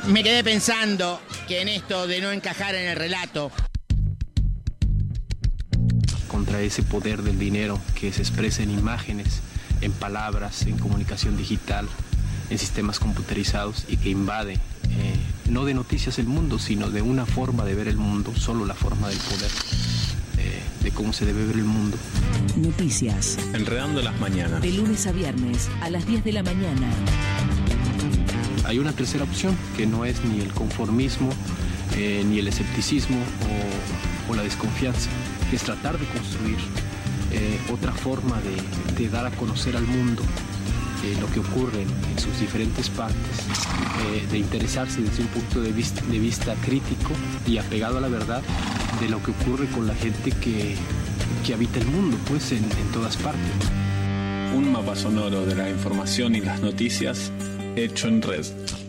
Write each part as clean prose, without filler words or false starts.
Me quedé pensando que en esto de no encajar en el relato, contra ese poder del dinero que se expresa en imágenes, en palabras, en comunicación digital, en sistemas computerizados y que invade no de noticias el mundo, sino de una forma de ver el mundo, solo la forma del poder, de cómo se debe ver el mundo. Noticias. Enredando las mañanas. De lunes a viernes a las 10 de la mañana. Hay una tercera opción que no es ni el conformismo, ni el escepticismo o la desconfianza, que es tratar de construir otra forma de dar a conocer al mundo lo que ocurre en sus diferentes partes, de interesarse desde un punto de vista crítico y apegado a la verdad de lo que ocurre con la gente que habita el mundo, pues en todas partes. Un mapa sonoro de la información y las noticias hecho en red.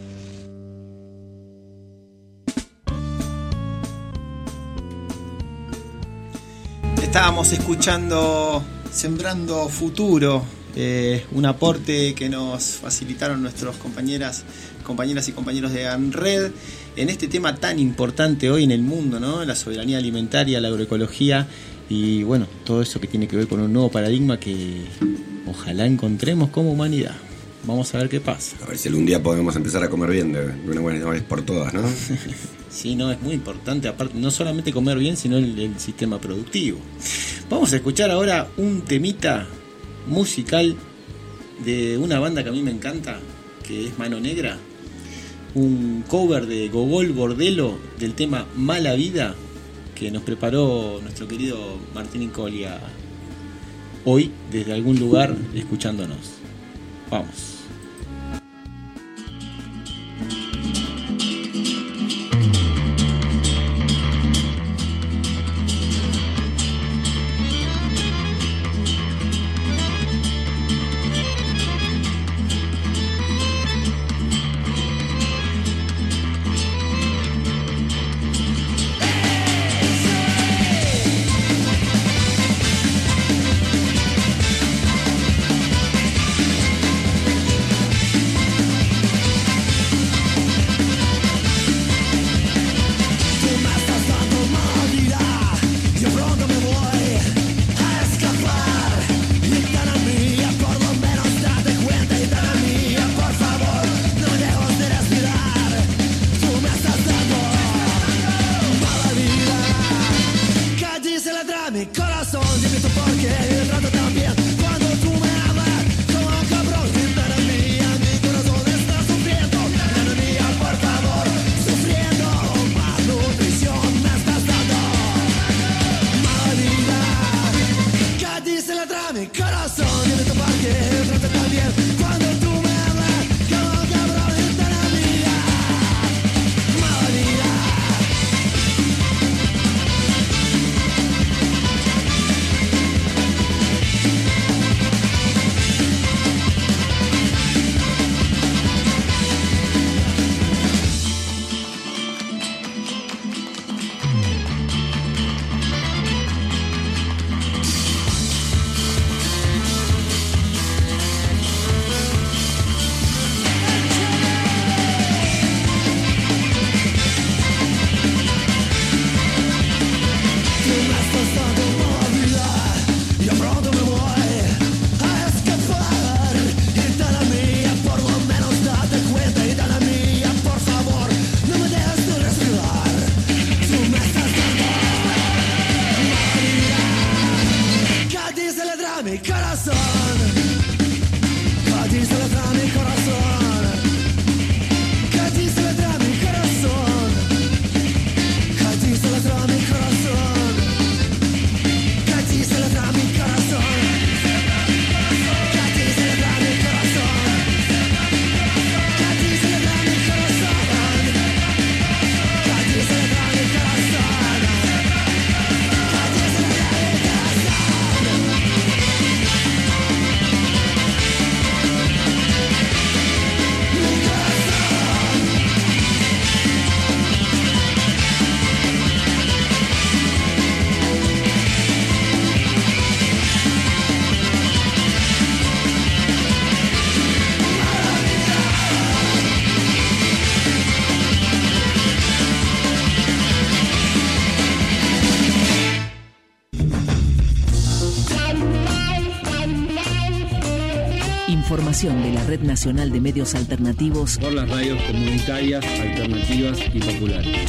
Estábamos escuchando Sembrando Futuro, un aporte que nos facilitaron nuestros compañeras y compañeros de ANRED en este tema tan importante hoy en el mundo, ¿no? La soberanía alimentaria, la agroecología y bueno, todo eso que tiene que ver con un nuevo paradigma que ojalá encontremos como humanidad. Vamos a ver qué pasa. A ver si algún día podemos empezar a comer bien de una buena vez por todas, ¿no? Sí, no, es muy importante, aparte, no solamente comer bien, sino el sistema productivo. Vamos a escuchar ahora un temita musical de una banda que a mí me encanta, que es Mano Negra. Un cover de Gogol Bordello del tema Mala Vida, que nos preparó nuestro querido Martín Incolia hoy, desde algún lugar, escuchándonos. Vamos. información de la Red Nacional de Medios Alternativos por las radios comunitarias, alternativas y populares.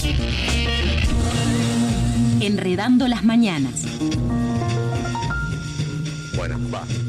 Enredando las mañanas. Bueno, va.